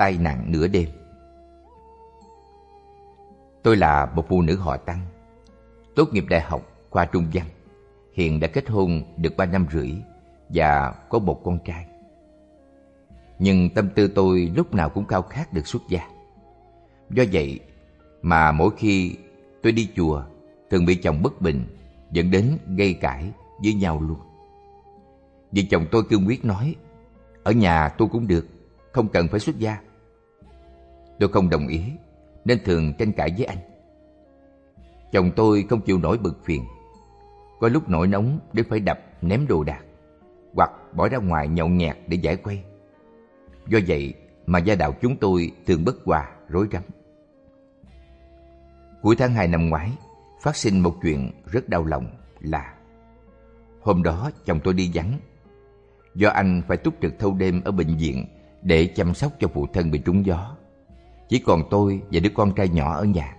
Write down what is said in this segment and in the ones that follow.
tai nạn nửa đêm. Tôi là một phụ nữ họ Tăng, tốt nghiệp đại học khoa Trung văn, hiện đã kết hôn được 3 năm rưỡi và có một con trai. Nhưng tâm tư tôi lúc nào cũng khao khát được xuất gia. Do vậy mà mỗi khi tôi đi chùa thường bị chồng bất bình, dẫn đến gây cãi với nhau luôn. Vì chồng tôi cương quyết nói, ở nhà tôi cũng được, không cần phải xuất gia. Tôi không đồng ý nên thường tranh cãi với anh. Chồng tôi không chịu nổi bực phiền, có lúc nổi nóng đến phải đập ném đồ đạc hoặc bỏ ra ngoài nhậu nhẹt để giải khuây. Do vậy mà gia đạo chúng tôi thường bất hòa, rối rắm. Cuối tháng 2 năm ngoái, phát sinh một chuyện rất đau lòng là hôm đó chồng tôi đi vắng. Do anh phải túc trực thâu đêm ở bệnh viện để chăm sóc cho phụ thân bị trúng gió, chỉ còn tôi và đứa con trai nhỏ ở nhà.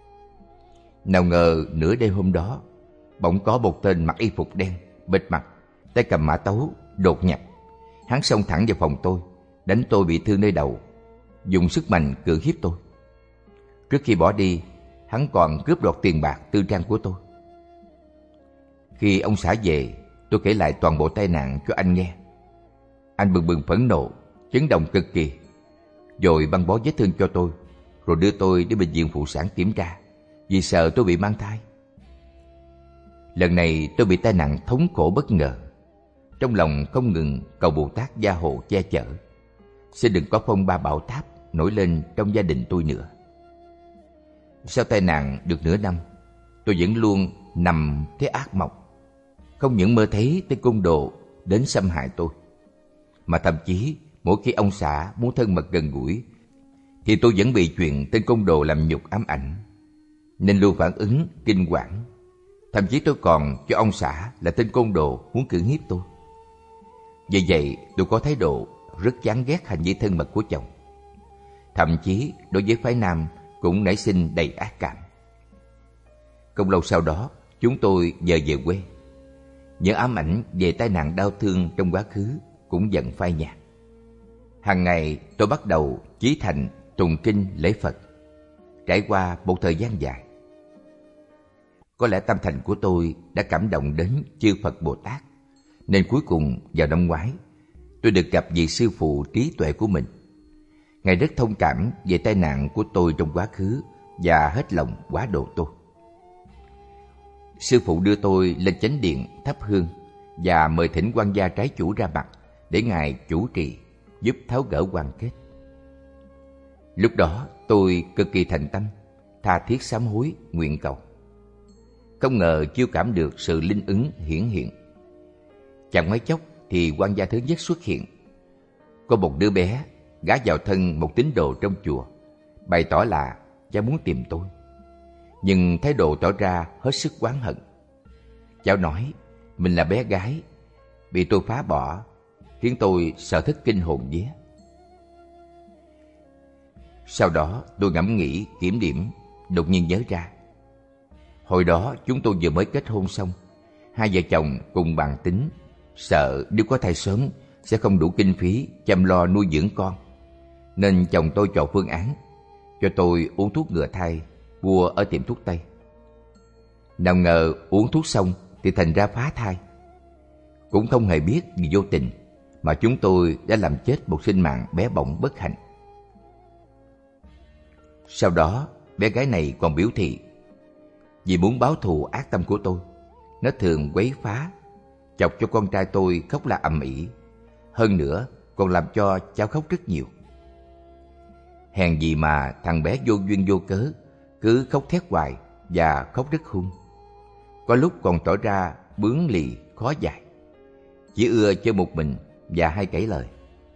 Nào ngờ nửa đêm hôm đó, bỗng có một tên mặc y phục đen, bịt mặt, tay cầm mã tấu, đột nhập. Hắn xông thẳng vào phòng tôi, đánh tôi bị thương nơi đầu, dùng sức mạnh cưỡng hiếp tôi. Trước khi bỏ đi, hắn còn cướp đoạt tiền bạc tư trang của tôi. Khi ông xã về, tôi kể lại toàn bộ tai nạn cho anh nghe. Anh bừng bừng phẫn nộ, chấn động cực kỳ, rồi băng bó vết thương cho tôi, rồi đưa tôi đến bệnh viện phụ sản kiểm tra, vì sợ tôi bị mang thai. Lần này tôi bị tai nạn thống khổ bất ngờ. Trong lòng không ngừng cầu Bồ Tát gia hộ che chở, xin đừng có phong ba bão táp nổi lên trong gia đình tôi nữa. Sau tai nạn được nửa năm, tôi vẫn luôn nằm thấy ác mộng. Không những mơ thấy tên côn đồ đến xâm hại tôi, mà thậm chí mỗi khi ông xã muốn thân mật gần gũi thì tôi vẫn bị chuyện tên côn đồ làm nhục ám ảnh, nên luôn phản ứng kinh hoàng. Thậm chí tôi còn cho ông xã là tên côn đồ muốn cưỡng hiếp tôi. Vì vậy tôi có thái độ rất chán ghét hành vi thân mật của chồng. Thậm chí đối với phái nam cũng nảy sinh đầy ác cảm. Không lâu sau đó, chúng tôi dời về quê. Những ám ảnh về tai nạn đau thương trong quá khứ cũng dần phai nhạt. Hàng ngày tôi bắt đầu chí thành tụng kinh lễ Phật. Trải qua một thời gian dài, có lẽ tâm thành của tôi đã cảm động đến chư Phật Bồ Tát, nên cuối cùng vào năm ngoái, tôi được gặp vị sư phụ trí tuệ của mình. Ngài rất thông cảm về tai nạn của tôi trong quá khứ và hết lòng hóa độ tôi. Sư phụ đưa tôi lên chánh điện thắp hương và mời thỉnh quan gia trái chủ ra mặt để Ngài chủ trì, giúp tháo gỡ oan kết. Lúc đó tôi cực kỳ thành tâm, tha thiết sám hối nguyện cầu. Không ngờ chiêu cảm được sự linh ứng hiển hiện. Chẳng mấy chốc thì quan gia thứ nhất xuất hiện. Có một đứa bé gả vào thân một tín đồ trong chùa, bày tỏ là cháu muốn tìm tôi, nhưng thái độ tỏ ra hết sức oán hận. Cháu nói mình là bé gái, bị tôi phá bỏ, khiến tôi sợ thất kinh hồn vía. Sau đó tôi ngẫm nghĩ kiểm điểm, đột nhiên nhớ ra. Hồi đó chúng tôi vừa mới kết hôn xong, hai vợ chồng cùng bàn tính, sợ nếu có thai sớm sẽ không đủ kinh phí chăm lo nuôi dưỡng con, nên chồng tôi chọn phương án cho tôi uống thuốc ngừa thai mua ở tiệm thuốc Tây. Nào ngờ uống thuốc xong thì thành ra phá thai. Cũng không hề biết vì vô tình mà chúng tôi đã làm chết một sinh mạng bé bỏng bất hạnh. Sau đó bé gái này còn biểu thị vì muốn báo thù ác tâm của tôi, nó thường quấy phá, chọc cho con trai tôi khóc la ầm ĩ, hơn nữa còn làm cho cháu khóc rất nhiều. Hèn gì mà thằng bé vô duyên vô cớ cứ khóc thét hoài và khóc rất hung. Có lúc còn tỏ ra bướng lì khó dạy, chỉ ưa chơi một mình và hay cãi lời.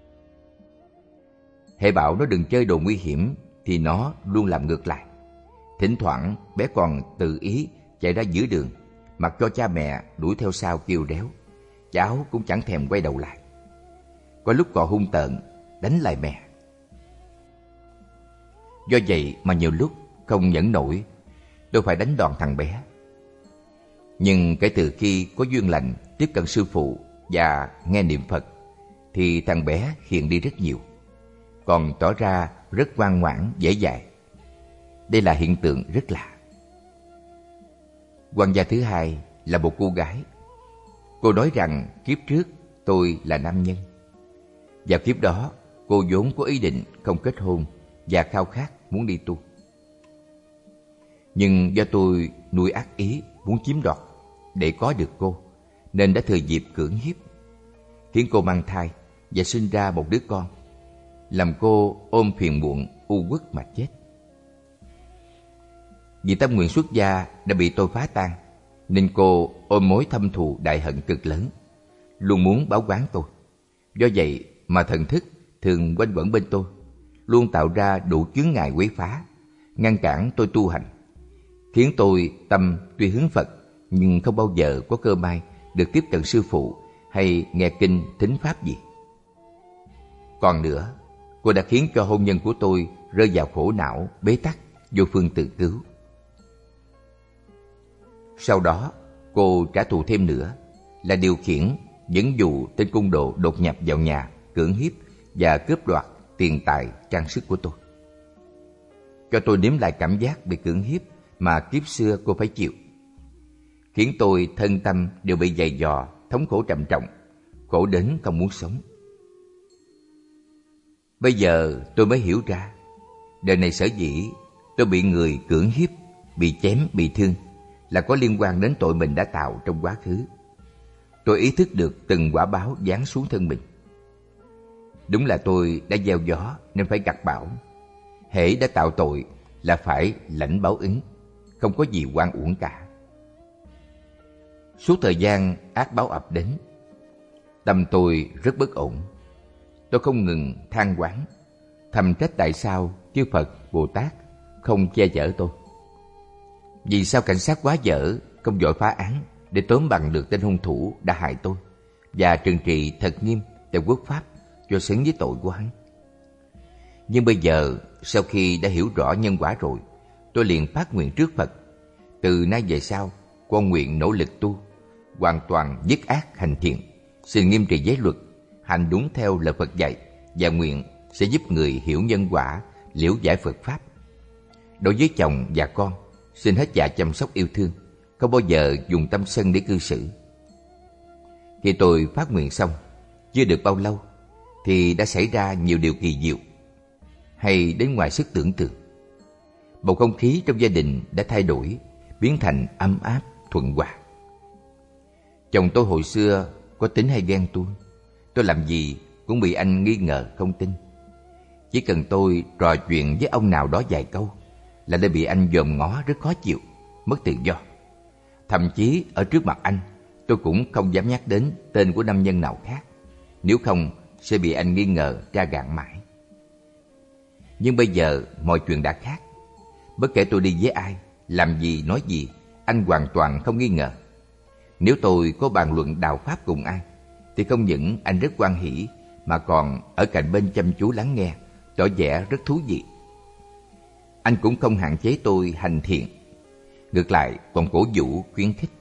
Hễ bảo nó đừng chơi đồ nguy hiểm thì nó luôn làm ngược lại. Thỉnh thoảng bé còn tự ý chạy ra giữa đường, mặc cho cha mẹ đuổi theo sau kêu réo, cháu cũng chẳng thèm quay đầu lại. Có lúc còn hung tợn đánh lại mẹ. Do vậy mà nhiều lúc không nhẫn nổi, tôi phải đánh đòn thằng bé. Nhưng kể từ khi có duyên lành tiếp cận sư phụ và nghe niệm Phật, thì thằng bé hiền đi rất nhiều. còn tỏ ra rất ngoan ngoãn, dễ dãi. Đây là hiện tượng rất lạ. Quan gia thứ hai là một cô gái. Cô nói rằng kiếp trước tôi là nam nhân. Vào kiếp đó, cô vốn có ý định không kết hôn và khao khát muốn đi tu. Nhưng do tôi nuôi ác ý muốn chiếm đoạt để có được cô, nên đã thừa dịp cưỡng hiếp, khiến cô mang thai và sinh ra một đứa con, làm cô ôm phiền muộn u uất mà chết. Vì tâm nguyện xuất gia đã bị tôi phá tan, nên cô ôm mối thâm thù đại hận cực lớn, luôn muốn báo oán tôi. Do vậy mà thần thức thường quanh quẩn bên tôi, luôn tạo ra đủ chướng ngại quấy phá, ngăn cản tôi tu hành, khiến tôi tâm tuy hướng Phật nhưng không bao giờ có cơ may được tiếp cận sư phụ hay nghe kinh thính pháp gì. Còn nữa, cô đã khiến cho hôn nhân của tôi rơi vào khổ não, bế tắc, vô phương tự cứu. Sau đó, cô trả thù thêm nữa là điều khiển dẫn dụ tên côn đồ đột nhập vào nhà, cưỡng hiếp và cướp đoạt tiền tài, trang sức của tôi, cho tôi nếm lại cảm giác bị cưỡng hiếp mà kiếp xưa cô phải chịu, khiến tôi thân tâm đều bị dày dò, thống khổ trầm trọng, khổ đến không muốn sống. Bây giờ tôi mới hiểu ra, đời này sở dĩ tôi bị người cưỡng hiếp, bị chém, bị thương là có liên quan đến tội mình đã tạo trong quá khứ. Tôi ý thức được từng quả báo giáng xuống thân mình. Đúng là tôi đã gieo gió nên phải gặt bão. Hễ đã tạo tội là phải lãnh báo ứng, không có gì oan uổng cả. Suốt thời gian ác báo ập đến, tâm tôi rất bất ổn. Tôi không ngừng than oán, thầm trách tại sao chư Phật, Bồ Tát không che chở tôi. Vì sao cảnh sát quá dở không vội phá án để tóm bằng được tên hung thủ đã hại tôi và trừng trị thật nghiêm theo quốc pháp cho xứng với tội của hắn. Nhưng bây giờ, sau khi đã hiểu rõ nhân quả rồi, tôi liền phát nguyện trước Phật: từ nay về sau, con nguyện nỗ lực tu, hoàn toàn dứt ác hành thiện, xin nghiêm trì giới luật, hành đúng theo lời Phật dạy, và nguyện sẽ giúp người hiểu nhân quả, liễu giải Phật pháp. Đối với chồng và con, xin hết dạ chăm sóc yêu thương, không bao giờ dùng tâm sân để cư xử. Khi tôi phát nguyện xong, chưa được bao lâu thì đã xảy ra nhiều điều kỳ diệu hay đến ngoài sức tưởng tượng. Bầu không khí trong gia đình đã thay đổi, biến thành ấm áp, thuận hòa. Chồng tôi hồi xưa có tính hay ghen tuông, tôi làm gì cũng bị anh nghi ngờ không tin. Chỉ cần tôi trò chuyện với ông nào đó vài câu là đã bị anh dòm ngó rất khó chịu, mất tự do. Thậm chí ở trước mặt anh, tôi cũng không dám nhắc đến tên của nam nhân nào khác, nếu không sẽ bị anh nghi ngờ tra gạn mãi. Nhưng bây giờ mọi chuyện đã khác. Bất kể tôi đi với ai, làm gì, nói gì, anh hoàn toàn không nghi ngờ. Nếu tôi có bàn luận đạo pháp cùng ai, thì không những anh rất hoan hỉ, mà còn ở cạnh bên chăm chú lắng nghe, tỏ vẻ rất thú vị. Anh cũng không hạn chế tôi hành thiện, ngược lại còn cổ vũ, khuyến khích.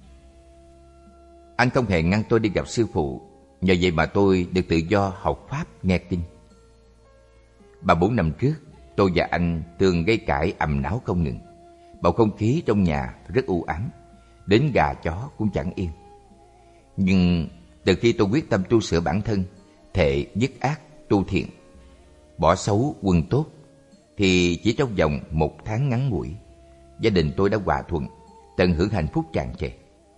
Anh không hề ngăn tôi đi gặp sư phụ, nhờ vậy mà tôi được tự do học pháp, nghe kinh. 3-4 năm trước, tôi và anh thường gây cãi ầm náo không ngừng. Bầu không khí trong nhà rất u ám, đến gà chó cũng chẳng yên. Nhưng từ khi tôi quyết tâm tu sửa bản thân, thệ dứt ác tu thiện, bỏ xấu quân tốt, thì chỉ trong vòng 1 tháng ngắn ngủi, gia đình tôi đã hòa thuận, tận hưởng hạnh phúc tràn trề.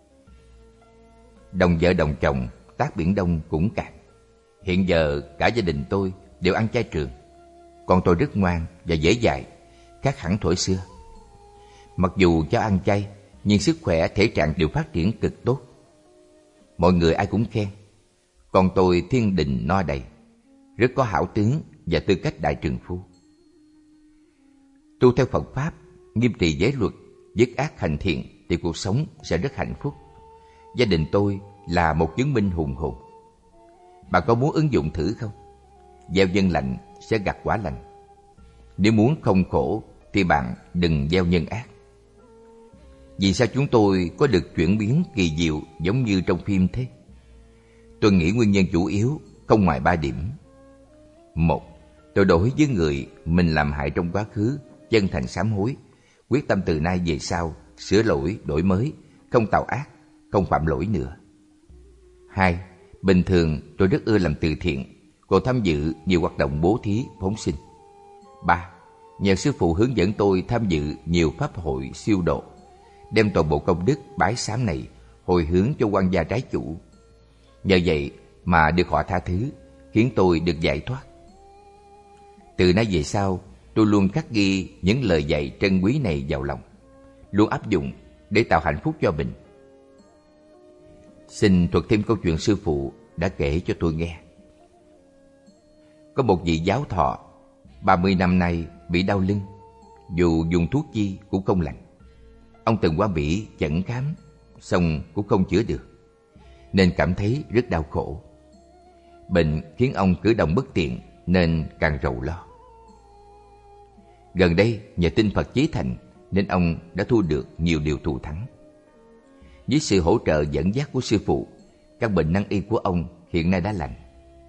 Đồng vợ đồng chồng, tác biển đông cũng cạn. Hiện giờ cả gia đình tôi đều ăn chay trường. Con tôi rất ngoan và dễ dạy, khác hẳn thuở xưa. Mặc dù cho ăn chay, nhưng sức khỏe, thể trạng đều phát triển cực tốt. Mọi người ai cũng khen con tôi thiên đình no đầy, rất có hảo tướng và tư cách đại trượng phu. Tu theo Phật pháp, nghiêm trì giới luật, dứt ác hành thiện thì cuộc sống sẽ rất hạnh phúc. Gia đình tôi là một chứng minh hùng hồn. Bạn có muốn ứng dụng thử không? Gieo nhân lành sẽ gặt quả lành. Nếu muốn không khổ thì bạn đừng gieo nhân ác. Vì sao chúng tôi có được chuyển biến kỳ diệu giống như trong phim thế? Tôi nghĩ nguyên nhân chủ yếu không ngoài 3 điểm. 1. Tôi đối với người mình làm hại trong quá khứ chân thành sám hối, quyết tâm từ nay về sau sửa lỗi, đổi mới, không tạo ác, không phạm lỗi nữa. 2. Bình thường tôi rất ưa làm từ thiện, còn tham dự nhiều hoạt động bố thí, phóng sinh. 3. Nhờ sư phụ hướng dẫn tôi tham dự nhiều pháp hội siêu độ, đem toàn bộ công đức bái sám này hồi hướng cho quan gia trái chủ. Nhờ vậy mà được họ tha thứ, khiến tôi được giải thoát. Từ nay về sau, tôi luôn khắc ghi những lời dạy trân quý này vào lòng, luôn áp dụng để tạo hạnh phúc cho mình. Xin thuật thêm câu chuyện sư phụ đã kể cho tôi nghe. Có một vị giáo thọ 30 năm nay bị đau lưng, dù dùng thuốc chi cũng không lành. Ông từng qua Mỹ chẩn khám, xong cũng không chữa được, nên cảm thấy rất đau khổ. Bệnh khiến ông cử động bất tiện nên càng rầu lo. Gần đây nhờ tin Phật chế thành nên ông đã thu được nhiều điều thù thắng. Với sự hỗ trợ dẫn dắt của sư phụ, căn bệnh nan y của ông hiện nay đã lành.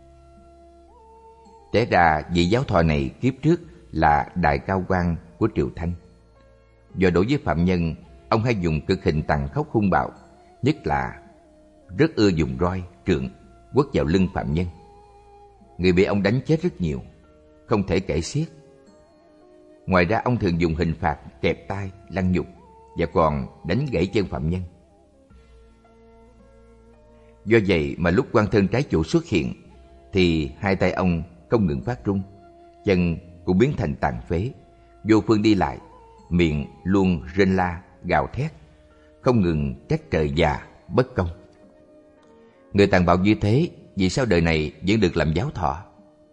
Té ra vị giáo thọ này kiếp trước là đại cao quan của triều Thanh. Do đối với phạm nhân, ông hay dùng cực hình tàn khốc hung bạo, nhất là rất ưa dùng roi, trượng quất vào lưng phạm nhân. Người bị ông đánh chết rất nhiều, không thể kể xiết. Ngoài ra ông thường dùng hình phạt kẹp tay, lăng nhục và còn đánh gãy chân phạm nhân. Do vậy mà lúc quan thân trái chủ xuất hiện thì hai tay ông không ngừng phát run, chân cũng biến thành tàn phế, vô phương đi lại, miệng luôn rên la, gào thét, không ngừng trách trời già, bất công. Người tàn bạo như thế, vì sao đời này vẫn được làm giáo thọ?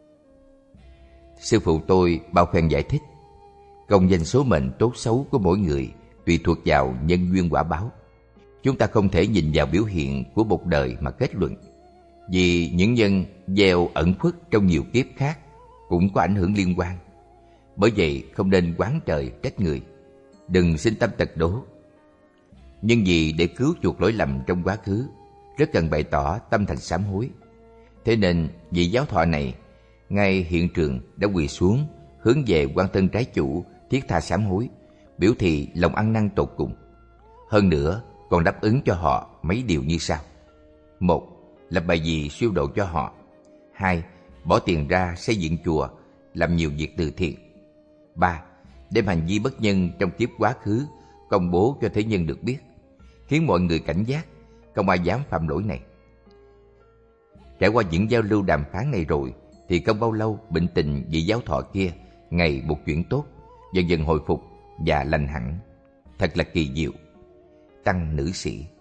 Sư phụ tôi bao phen giải thích, công danh số mệnh tốt xấu của mỗi người tùy thuộc vào nhân duyên quả báo. Chúng ta không thể nhìn vào biểu hiện của một đời mà kết luận, vì những nhân gieo ẩn khuất trong nhiều kiếp khác cũng có ảnh hưởng liên quan. Bởi vậy không nên oán trời trách người, đừng sinh tâm tật đố. Nhưng vì để cứu chuộc lỗi lầm trong quá khứ, rất cần bày tỏ tâm thành sám hối. Thế nên vị giáo thọ này ngay hiện trường đã quỳ xuống, hướng về quan thân trái chủ thiết tha sám hối, biểu thị lòng ăn năn tột cùng. Hơn nữa còn đáp ứng cho họ mấy điều như sau: 1. Lập bài vị siêu độ cho họ. 2. Bỏ tiền ra xây dựng chùa, làm nhiều việc từ thiện. 3. Đem hành vi bất nhân trong kiếp quá khứ công bố cho thế nhân được biết, khiến mọi người cảnh giác, không ai dám phạm lỗi này. Trải qua những giao lưu đàm phán này rồi thì không bao lâu bệnh tình vị giáo thọ kia ngày một chuyển tốt, dần dần hồi phục và lành hẳn. Thật là kỳ diệu. Tăng Nữ Sĩ.